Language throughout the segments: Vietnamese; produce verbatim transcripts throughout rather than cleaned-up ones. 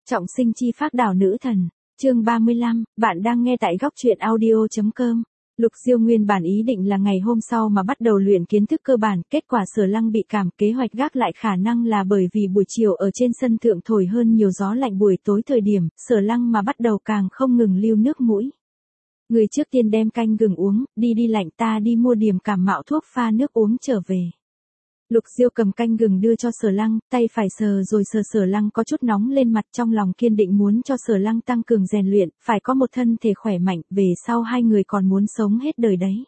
Trọng sinh chi phác đảo nữ thần, chương ba mươi lăm, bạn đang nghe tại góc truyện audio.com. Lục Diêu nguyên bản ý định là ngày hôm sau mà bắt đầu luyện kiến thức cơ bản, kết quả Sở Lăng bị cảm, kế hoạch gác lại khả năng là bởi vì buổi chiều ở trên sân thượng thổi hơn nhiều gió lạnh buổi tối thời điểm, Sở Lăng mà bắt đầu càng không ngừng lưu nước mũi. Người trước tiên đem canh gừng uống, đi đi lạnh ta đi mua điểm cảm mạo thuốc pha nước uống trở về. Lục Diêu cầm canh gừng đưa cho Sở Lăng, tay phải sờ rồi sờ Sở Lăng có chút nóng lên mặt, trong lòng kiên định muốn cho Sở Lăng tăng cường rèn luyện, phải có một thân thể khỏe mạnh, về sau hai người còn muốn sống hết đời đấy.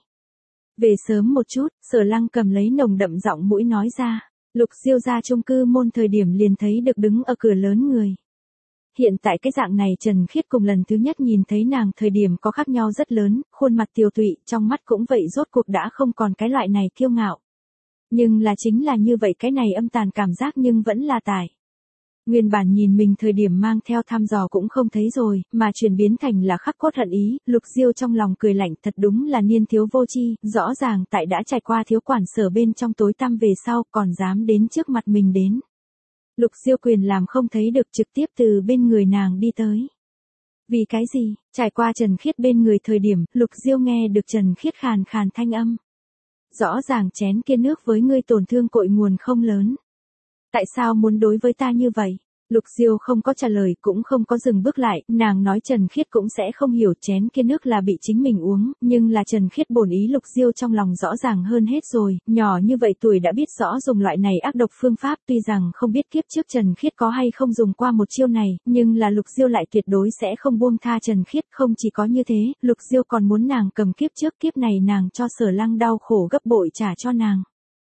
Về sớm một chút, Sở Lăng cầm lấy nồng đậm giọng mũi nói ra, Lục Diêu ra chung cư môn thời điểm liền thấy được đứng ở cửa lớn người. Hiện tại cái dạng này Trần Khiết cùng lần thứ nhất nhìn thấy nàng thời điểm có khác nhau rất lớn, khuôn mặt tiều tụy, trong mắt cũng vậy rốt cuộc đã không còn cái loại này kiêu ngạo. Nhưng là chính là như vậy cái này âm tàn cảm giác nhưng vẫn là tài. Nguyên bản nhìn mình thời điểm mang theo thăm dò cũng không thấy rồi, mà chuyển biến thành là khắc cốt hận ý, Lục Diêu trong lòng cười lạnh thật đúng là niên thiếu vô tri, rõ ràng tại đã trải qua thiếu quản sở bên trong tối tăm về sau còn dám đến trước mặt mình đến. Lục Diêu quyền làm không thấy được trực tiếp từ bên người nàng đi tới. Vì cái gì, trải qua Trần Khiết bên người thời điểm, Lục Diêu nghe được Trần Khiết khàn khàn thanh âm. Rõ ràng chén kia nước với ngươi tổn thương cội nguồn không lớn. Tại sao muốn đối với ta như vậy? Lục Diêu không có trả lời cũng không có dừng bước lại, nàng nói Trần Khiết cũng sẽ không hiểu chén kia nước là bị chính mình uống, nhưng là Trần Khiết bổn ý Lục Diêu trong lòng rõ ràng hơn hết rồi, nhỏ như vậy tuổi đã biết rõ dùng loại này ác độc phương pháp, tuy rằng không biết kiếp trước Trần Khiết có hay không dùng qua một chiêu này, nhưng là Lục Diêu lại tuyệt đối sẽ không buông tha Trần Khiết, không chỉ có như thế, Lục Diêu còn muốn nàng cầm kiếp trước kiếp này nàng cho Sở Lăng đau khổ gấp bội trả cho nàng.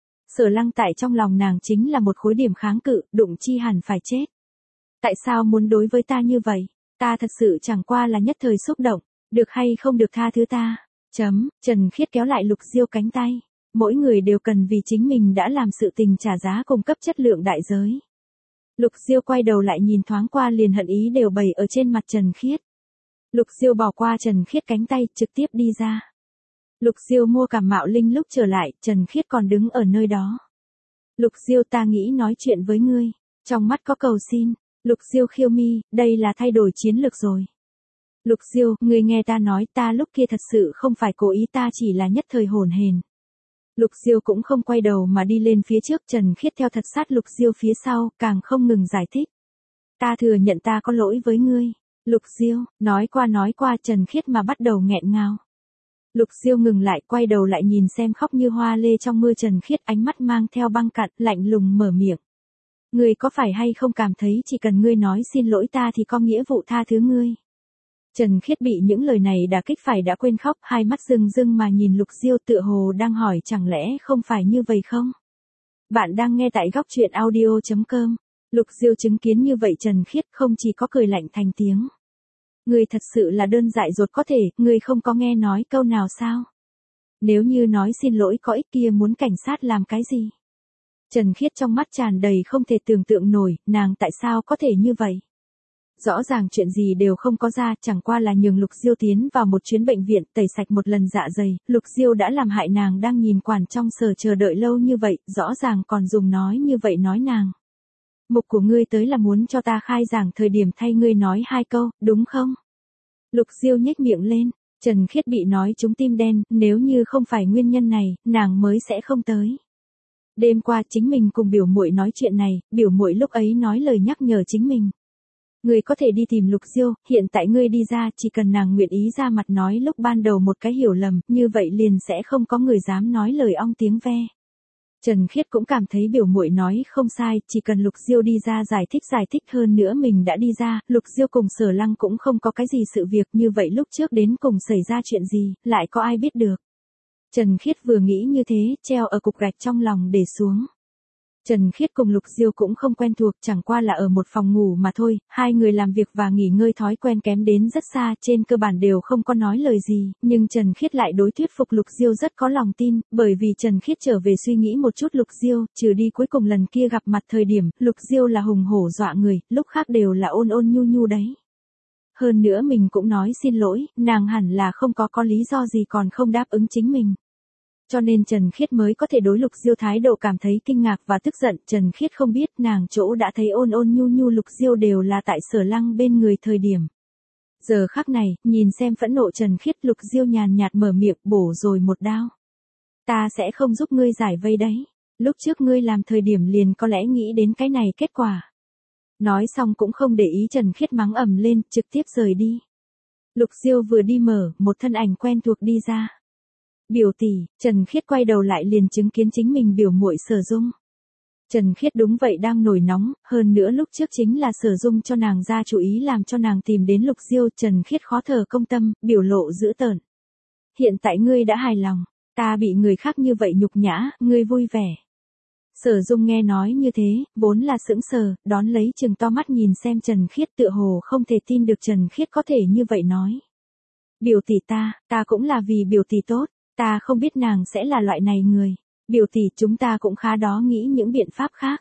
Sở Lăng tại trong lòng nàng chính là một khối điểm kháng cự, đụng chi hẳn phải chết. Tại sao muốn đối với ta như vậy? Ta thật sự chẳng qua là nhất thời xúc động, được hay không được tha thứ ta. Chấm, Trần Khiết kéo lại Lục Diêu cánh tay. Mỗi người đều cần vì chính mình đã làm sự tình trả giá cung cấp chất lượng đại giới. Lục Diêu quay đầu lại nhìn thoáng qua liền hận ý đều bày ở trên mặt Trần Khiết. Lục Diêu bỏ qua Trần Khiết cánh tay trực tiếp đi ra. Lục Diêu mua cảm mạo linh lúc trở lại, Trần Khiết còn đứng ở nơi đó. Lục Diêu ta nghĩ nói chuyện với ngươi. Trong mắt có cầu xin. Lục Diêu khiêu mi, đây là thay đổi chiến lược rồi. Lục Diêu, ngươi nghe ta nói ta lúc kia thật sự không phải cố ý ta chỉ là nhất thời hồn hền. Lục Diêu cũng không quay đầu mà đi lên phía trước Trần Khiết theo thật sát Lục Diêu phía sau, càng không ngừng giải thích. Ta thừa nhận ta có lỗi với ngươi. Lục Diêu, nói qua nói qua Trần Khiết mà bắt đầu nghẹn ngào. Lục Diêu ngừng lại quay đầu lại nhìn xem khóc như hoa lê trong mưa Trần Khiết ánh mắt mang theo băng cặn lạnh lùng mở miệng. Ngươi có phải hay không cảm thấy chỉ cần ngươi nói xin lỗi ta thì có nghĩa vụ tha thứ ngươi? Trần Khiết bị những lời này đả kích phải đã quên khóc, hai mắt rưng rưng mà nhìn Lục Diêu tựa hồ đang hỏi chẳng lẽ không phải như vậy không? Bạn đang nghe tại góc truyện audio.com. Lục Diêu chứng kiến như vậy Trần Khiết không chỉ có cười lạnh thành tiếng. Ngươi thật sự là đơn dại dột có thể, ngươi không có nghe nói câu nào sao? Nếu như nói xin lỗi có ích kia muốn cảnh sát làm cái gì? Trần Khiết trong mắt tràn đầy không thể tưởng tượng nổi, nàng tại sao có thể như vậy? Rõ ràng chuyện gì đều không có ra, chẳng qua là nhường Lục Diêu tiến vào một chuyến bệnh viện, tẩy sạch một lần dạ dày, Lục Diêu đã làm hại nàng đang nhìn quản trong sở chờ đợi lâu như vậy, rõ ràng còn dùng nói như vậy nói nàng. Mục của ngươi tới là muốn cho ta khai giảng thời điểm thay ngươi nói hai câu, đúng không? Lục Diêu nhếch miệng lên, Trần Khiết bị nói trúng tim đen, nếu như không phải nguyên nhân này, nàng mới sẽ không tới. Đêm qua chính mình cùng biểu muội nói chuyện này, biểu muội lúc ấy nói lời nhắc nhở chính mình. Ngươi có thể đi tìm Lục Diêu, hiện tại ngươi đi ra, chỉ cần nàng nguyện ý ra mặt nói lúc ban đầu một cái hiểu lầm, như vậy liền sẽ không có người dám nói lời ong tiếng ve. Trần Khiết cũng cảm thấy biểu muội nói không sai, chỉ cần Lục Diêu đi ra giải thích giải thích hơn nữa mình đã đi ra, Lục Diêu cùng Sở Lăng cũng không có cái gì sự việc như vậy lúc trước đến cùng xảy ra chuyện gì, lại có ai biết được. Trần Khiết vừa nghĩ như thế, treo ở cục gạch trong lòng để xuống. Trần Khiết cùng Lục Diêu cũng không quen thuộc, chẳng qua là ở một phòng ngủ mà thôi, hai người làm việc và nghỉ ngơi thói quen kém đến rất xa, trên cơ bản đều không có nói lời gì, nhưng Trần Khiết lại đối thuyết phục Lục Diêu rất có lòng tin, bởi vì Trần Khiết trở về suy nghĩ một chút Lục Diêu, trừ đi cuối cùng lần kia gặp mặt thời điểm, Lục Diêu là hùng hổ dọa người, lúc khác đều là ôn ôn nhu nhu đấy. Hơn nữa mình cũng nói xin lỗi, nàng hẳn là không có có lý do gì còn không đáp ứng chính mình. Cho nên Trần Khiết mới có thể đối Lục Diêu thái độ cảm thấy kinh ngạc và tức giận. Trần Khiết không biết nàng chỗ đã thấy ôn ôn nhu nhu Lục Diêu đều là tại Sở Lăng bên người thời điểm. Giờ khắc này, nhìn xem phẫn nộ Trần Khiết, Lục Diêu nhàn nhạt mở miệng bổ rồi một đao. Ta sẽ không giúp ngươi giải vây đấy. Lúc trước ngươi làm thời điểm liền có lẽ nghĩ đến cái này kết quả. Nói xong cũng không để ý Trần Khiết mắng ầm lên, trực tiếp rời đi. Lục Diêu vừa đi mở, một thân ảnh quen thuộc đi ra. Biểu tỷ, Trần Khiết quay đầu lại liền chứng kiến chính mình biểu muội Sở Dung. Trần Khiết đúng vậy đang nổi nóng, hơn nữa lúc trước chính là Sở Dung cho nàng ra chủ ý làm cho nàng tìm đến Lục Diêu. Trần Khiết khó thở công tâm, biểu lộ dữ tợn. Hiện tại ngươi đã hài lòng, ta bị người khác như vậy nhục nhã, ngươi vui vẻ. Sở Dung nghe nói như thế, vốn là sững sờ, đón lấy chừng to mắt nhìn xem Trần Khiết, tựa hồ không thể tin được Trần Khiết có thể như vậy nói. Biểu tỷ ta, ta cũng là vì biểu tỷ tốt, ta không biết nàng sẽ là loại này người. Biểu tỷ chúng ta cũng khá đó nghĩ những biện pháp khác.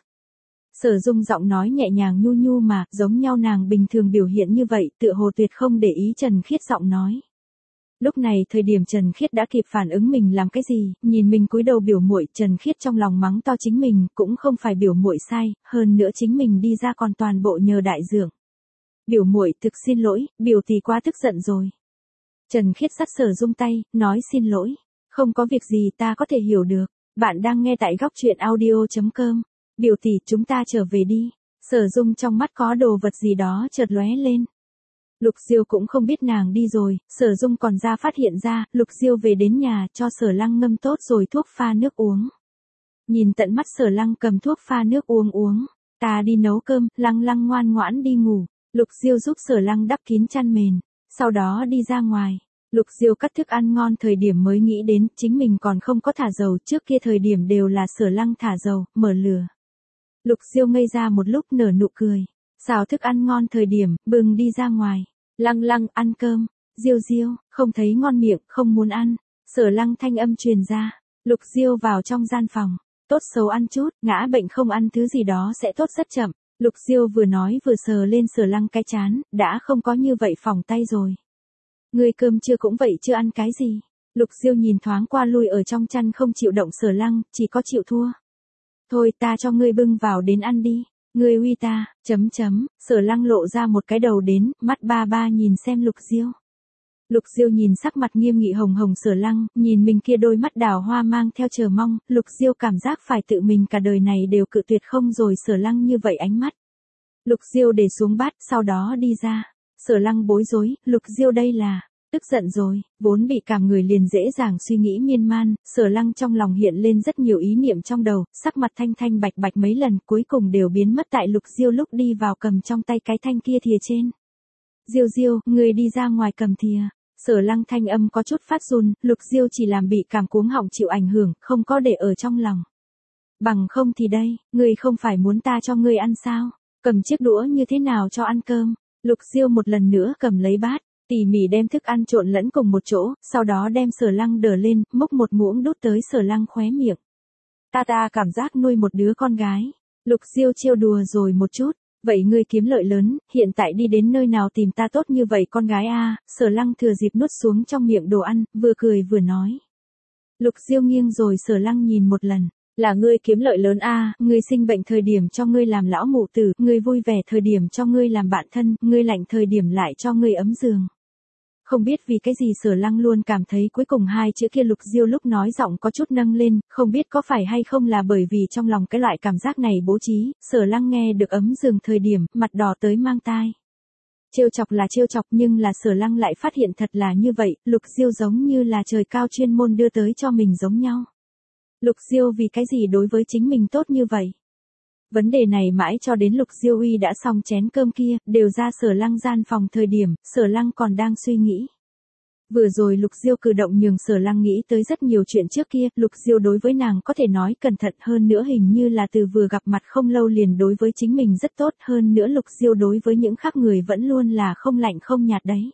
Sở Dung giọng nói nhẹ nhàng nhu nhu mà, giống nhau nàng bình thường biểu hiện như vậy, tựa hồ tuyệt không để ý Trần Khiết giọng nói. Lúc này thời điểm Trần Khiết đã kịp phản ứng mình làm cái gì, nhìn mình cúi đầu biểu muội, Trần Khiết trong lòng mắng to chính mình, cũng không phải biểu muội sai, hơn nữa chính mình đi ra còn toàn bộ nhờ đại dượng. Biểu muội thực xin lỗi, biểu tỷ quá tức giận rồi. Trần Khiết dắt Sở Dung tay, nói xin lỗi, không có việc gì ta có thể hiểu được. Bạn đang nghe tại góc truyện audio chấm com. Biểu tỷ chúng ta trở về đi. Sở Dung trong mắt có đồ vật gì đó chợt lóe lên. Lục Diêu cũng không biết nàng đi rồi, Sở Dung còn ra phát hiện ra, Lục Diêu về đến nhà cho Sở Lăng ngâm tốt rồi thuốc pha nước uống. Nhìn tận mắt Sở Lăng cầm thuốc pha nước uống uống, ta đi nấu cơm, Lăng Lăng ngoan ngoãn đi ngủ. Lục Diêu giúp Sở Lăng đắp kín chăn mền, sau đó đi ra ngoài. Lục Diêu cắt thức ăn ngon thời điểm mới nghĩ đến, chính mình còn không có thả dầu, trước kia thời điểm đều là Sở Lăng thả dầu, mở lửa. Lục Diêu ngây ra một lúc nở nụ cười, xào thức ăn ngon thời điểm, bừng đi ra ngoài. Lăng Lăng ăn cơm, Diêu Diêu, không thấy ngon miệng, không muốn ăn. Sở Lăng thanh âm truyền ra, Lục Diêu vào trong gian phòng, tốt xấu ăn chút, ngã bệnh không ăn thứ gì đó sẽ tốt rất chậm. Lục Diêu vừa nói vừa sờ lên Sở Lăng cái trán, đã không có như vậy phỏng tay rồi. Ngươi cơm chưa cũng vậy chưa ăn cái gì? Lục Diêu nhìn thoáng qua lui ở trong chăn không chịu động Sở Lăng, chỉ có chịu thua. Thôi ta cho ngươi bưng vào đến ăn đi, ngươi uy ta, chấm chấm, Sở Lăng lộ ra một cái đầu đến, mắt ba ba nhìn xem Lục Diêu. Lục Diêu nhìn sắc mặt nghiêm nghị hồng hồng Sở Lăng, nhìn mình kia đôi mắt đào hoa mang theo chờ mong, Lục Diêu cảm giác phải tự mình cả đời này đều cự tuyệt không rồi Sở Lăng như vậy ánh mắt. Lục Diêu để xuống bát, sau đó đi ra. Sở Lăng bối rối, Lục Diêu đây là, tức giận rồi, vốn bị cảm người liền dễ dàng suy nghĩ miên man, Sở Lăng trong lòng hiện lên rất nhiều ý niệm trong đầu, sắc mặt thanh thanh bạch bạch mấy lần cuối cùng đều biến mất tại Lục Diêu lúc đi vào cầm trong tay cái thanh kia thìa trên. Diêu Diêu, người đi ra ngoài cầm thìa. Sở Lăng thanh âm có chút phát run, Lục Diêu chỉ làm bị cảm cuống họng chịu ảnh hưởng, không có để ở trong lòng. Bằng không thì đây, ngươi không phải muốn ta cho ngươi ăn sao? Cầm chiếc đũa như thế nào cho ăn cơm? Lục Diêu một lần nữa cầm lấy bát, tỉ mỉ đem thức ăn trộn lẫn cùng một chỗ, sau đó đem Sở Lăng đỡ lên, múc một muỗng đút tới Sở Lăng khóe miệng. Ta ta cảm giác nuôi một đứa con gái. Lục Diêu trêu đùa rồi một chút, vậy ngươi kiếm lợi lớn, hiện tại đi đến nơi nào tìm ta tốt như vậy con gái a? Sở Lăng thừa dịp nuốt xuống trong miệng đồ ăn, vừa cười vừa nói. Lục Diêu nghiêng rồi Sở Lăng nhìn một lần. Là ngươi kiếm lợi lớn a, à, ngươi sinh bệnh thời điểm cho ngươi làm lão mụ tử, ngươi vui vẻ thời điểm cho ngươi làm bạn thân, ngươi lạnh thời điểm lại cho ngươi ấm giường. Không biết vì cái gì Sở Lăng luôn cảm thấy cuối cùng hai chữ kia Lục Diêu lúc nói giọng có chút nâng lên, không biết có phải hay không là bởi vì trong lòng cái loại cảm giác này bố trí, Sở Lăng nghe được ấm giường thời điểm, mặt đỏ tới mang tai. Trêu chọc là trêu chọc nhưng là Sở Lăng lại phát hiện thật là như vậy, Lục Diêu giống như là trời cao chuyên môn đưa tới cho mình giống nhau. Lục Diêu vì cái gì đối với chính mình tốt như vậy? Vấn đề này mãi cho đến Lục Diêu uy đã xong chén cơm kia, đều ra Sở Lăng gian phòng thời điểm, Sở Lăng còn đang suy nghĩ. Vừa rồi Lục Diêu cử động nhường Sở Lăng nghĩ tới rất nhiều chuyện trước kia, Lục Diêu đối với nàng có thể nói cẩn thận hơn nữa hình như là từ vừa gặp mặt không lâu liền đối với chính mình rất tốt hơn nữa Lục Diêu đối với những khác người vẫn luôn là không lạnh không nhạt đấy.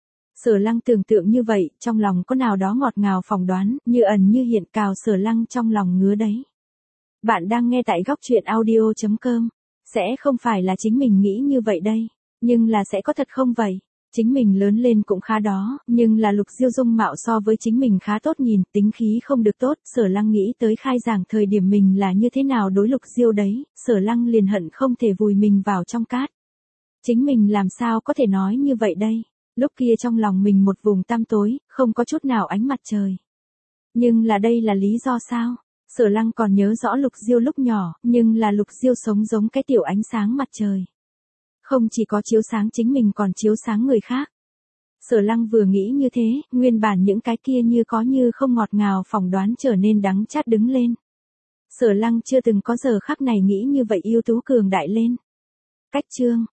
Sở Lăng tưởng tượng như vậy, trong lòng có nào đó ngọt ngào phỏng đoán, như ẩn như hiện cào Sở Lăng trong lòng ngứa đấy. Bạn đang nghe tại góc truyện audio chấm com. Sẽ không phải là chính mình nghĩ như vậy đây, nhưng là sẽ có thật không vậy? Chính mình lớn lên cũng khá đó, nhưng là Lục Diêu dung mạo so với chính mình khá tốt nhìn, tính khí không được tốt, Sở Lăng nghĩ tới khai giảng thời điểm mình là như thế nào đối Lục Diêu đấy, Sở Lăng liền hận không thể vùi mình vào trong cát. Chính mình làm sao có thể nói như vậy đây, lúc kia trong lòng mình một vùng tăm tối, không có chút nào ánh mặt trời. Nhưng là đây là lý do sao? Sở Lăng còn nhớ rõ Lục Diêu lúc nhỏ, nhưng là Lục Diêu sống giống cái tiểu ánh sáng mặt trời. Không chỉ có chiếu sáng chính mình còn chiếu sáng người khác. Sở Lăng vừa nghĩ như thế, nguyên bản những cái kia như có như không ngọt ngào phỏng đoán trở nên đắng chát đứng lên. Sở Lăng chưa từng có giờ khắc này nghĩ như vậy ưu tú cường đại lên. Cách chương